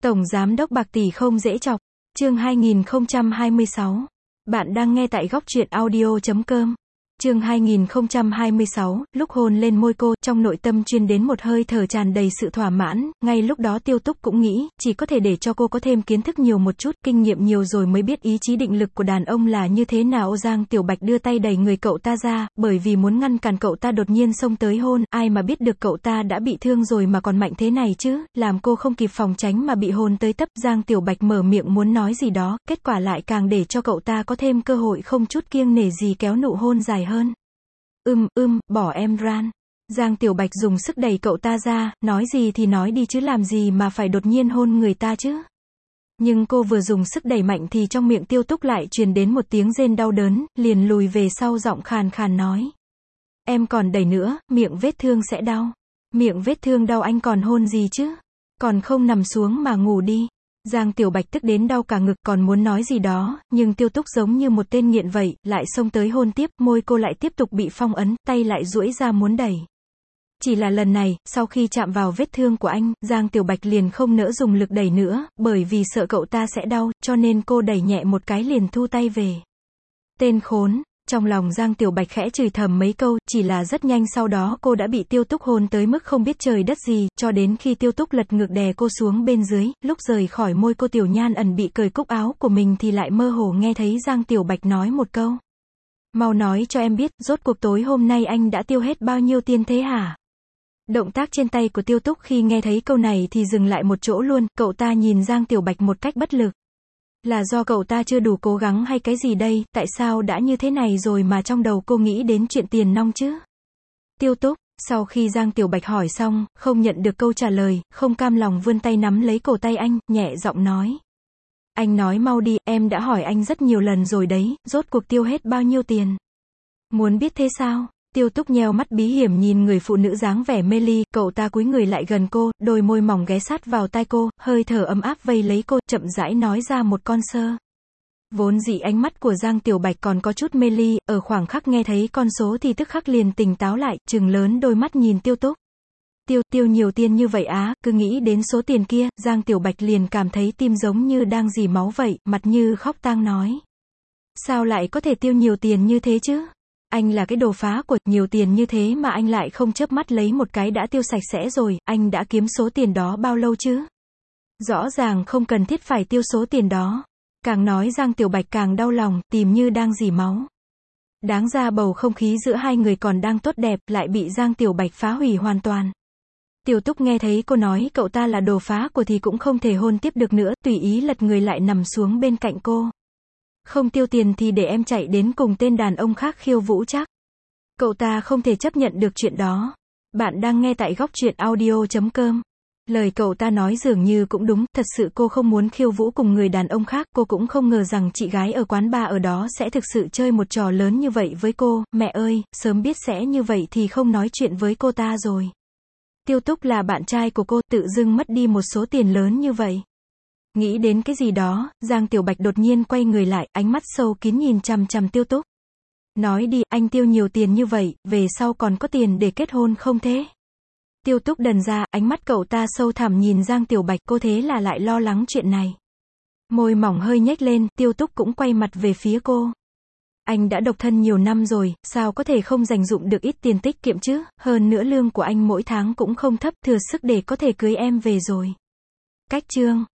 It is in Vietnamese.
Tổng Giám đốc bạc tỷ không dễ chọc. Chương 2026. Bạn đang nghe tại góc truyện audio.com. Chương 2026, lúc hôn lên môi cô, trong nội tâm truyền đến một hơi thở tràn đầy sự thỏa mãn, ngay lúc đó Tiêu Túc cũng nghĩ, chỉ có thể để cho cô có thêm kiến thức nhiều một chút, kinh nghiệm nhiều rồi mới biết ý chí định lực của đàn ông là như thế nào. Giang Tiểu Bạch đưa tay đẩy người cậu ta ra, bởi vì muốn ngăn cản cậu ta đột nhiên xông tới hôn, ai mà biết được cậu ta đã bị thương rồi mà còn mạnh thế này chứ, làm cô không kịp phòng tránh mà bị hôn tới tấp. Giang Tiểu Bạch mở miệng muốn nói gì đó, kết quả lại càng để cho cậu ta có thêm cơ hội không chút kiêng nể gì kéo nụ hôn dài hơn. Bỏ em ran. Giang Tiểu Bạch dùng sức đẩy cậu ta ra, nói gì thì nói đi chứ làm gì mà phải đột nhiên hôn người ta chứ. Nhưng cô vừa dùng sức đẩy mạnh thì trong miệng Tiêu Túc lại truyền đến một tiếng rên đau đớn, liền lùi về sau giọng khàn khàn nói. Em còn đẩy nữa, miệng vết thương sẽ đau. Miệng vết thương đau anh còn hôn gì chứ? Còn không nằm xuống mà ngủ đi. Giang Tiểu Bạch tức đến đau cả ngực còn muốn nói gì đó, nhưng Tiêu Túc giống như một tên nghiện vậy, lại xông tới hôn tiếp, môi cô lại tiếp tục bị phong ấn, tay lại duỗi ra muốn đẩy. Chỉ là lần này, sau khi chạm vào vết thương của anh, Giang Tiểu Bạch liền không nỡ dùng lực đẩy nữa, bởi vì sợ cậu ta sẽ đau, cho nên cô đẩy nhẹ một cái liền thu tay về. Tên khốn. Trong lòng Giang Tiểu Bạch khẽ chửi thầm mấy câu, chỉ là rất nhanh sau đó cô đã bị Tiêu Túc hôn tới mức không biết trời đất gì, cho đến khi Tiêu Túc lật ngược đè cô xuống bên dưới, lúc rời khỏi môi cô Tiểu Nhan ẩn bị cởi cúc áo của mình thì lại mơ hồ nghe thấy Giang Tiểu Bạch nói một câu. Mau nói cho em biết, rốt cuộc tối hôm nay anh đã tiêu hết bao nhiêu tiền thế hả? Động tác trên tay của Tiêu Túc khi nghe thấy câu này thì dừng lại một chỗ luôn, cậu ta nhìn Giang Tiểu Bạch một cách bất lực. Là do cậu ta chưa đủ cố gắng hay cái gì đây, tại sao đã như thế này rồi mà trong đầu cô nghĩ đến chuyện tiền nong chứ? Tiêu Túc, sau khi Giang Tiểu Bạch hỏi xong, không nhận được câu trả lời, không cam lòng vươn tay nắm lấy cổ tay anh, nhẹ giọng nói. Anh nói mau đi, em đã hỏi anh rất nhiều lần rồi đấy, rốt cuộc tiêu hết bao nhiêu tiền? Muốn biết thế sao? Tiêu Túc nheo mắt bí hiểm nhìn người phụ nữ dáng vẻ mê ly, cậu ta cúi người lại gần cô, đôi môi mỏng ghé sát vào tai cô, hơi thở ấm áp vây lấy cô, chậm rãi nói ra một con sơ. Vốn dĩ ánh mắt của Giang Tiểu Bạch còn có chút mê ly, ở khoảng khắc nghe thấy con số thì tức khắc liền tỉnh táo lại, trừng lớn đôi mắt nhìn Tiêu Túc. Tiêu nhiều tiền như vậy á, cứ nghĩ đến số tiền kia, Giang Tiểu Bạch liền cảm thấy tim giống như đang rỉ máu vậy, mặt như khóc tang nói. Sao lại có thể tiêu nhiều tiền như thế chứ? Anh là cái đồ phá của, nhiều tiền như thế mà anh lại không chớp mắt lấy một cái đã tiêu sạch sẽ rồi, anh đã kiếm số tiền đó bao lâu chứ? Rõ ràng không cần thiết phải tiêu số tiền đó. Càng nói Giang Tiểu Bạch càng đau lòng, tìm như đang rỉ máu. Đáng ra bầu không khí giữa hai người còn đang tốt đẹp, lại bị Giang Tiểu Bạch phá hủy hoàn toàn. Tiểu Túc nghe thấy cô nói cậu ta là đồ phá của thì cũng không thể hôn tiếp được nữa, tùy ý lật người lại nằm xuống bên cạnh cô. Không tiêu tiền thì để em chạy đến cùng tên đàn ông khác khiêu vũ chắc. Cậu ta không thể chấp nhận được chuyện đó. Bạn đang nghe tại góc truyện audio.com. Lời cậu ta nói dường như cũng đúng, thật sự cô không muốn khiêu vũ cùng người đàn ông khác, cô cũng không ngờ rằng chị gái ở quán bar ở đó sẽ thực sự chơi một trò lớn như vậy với cô, mẹ ơi, sớm biết sẽ như vậy thì không nói chuyện với cô ta rồi. Tiêu Túc là bạn trai của cô, tự dưng mất đi một số tiền lớn như vậy. Nghĩ đến cái gì đó, Giang Tiểu Bạch đột nhiên quay người lại, ánh mắt sâu kín nhìn chằm chằm Tiêu Túc. Nói đi, anh tiêu nhiều tiền như vậy, về sau còn có tiền để kết hôn không thế? Tiêu Túc đần ra, ánh mắt cậu ta sâu thẳm nhìn Giang Tiểu Bạch, cô thế là lại lo lắng chuyện này. Môi mỏng hơi nhếch lên, Tiêu Túc cũng quay mặt về phía cô. Anh đã độc thân nhiều năm rồi, sao có thể không dành dụm được ít tiền tiết kiệm chứ, hơn nữa lương của anh mỗi tháng cũng không thấp, thừa sức để có thể cưới em về rồi. Cách chương.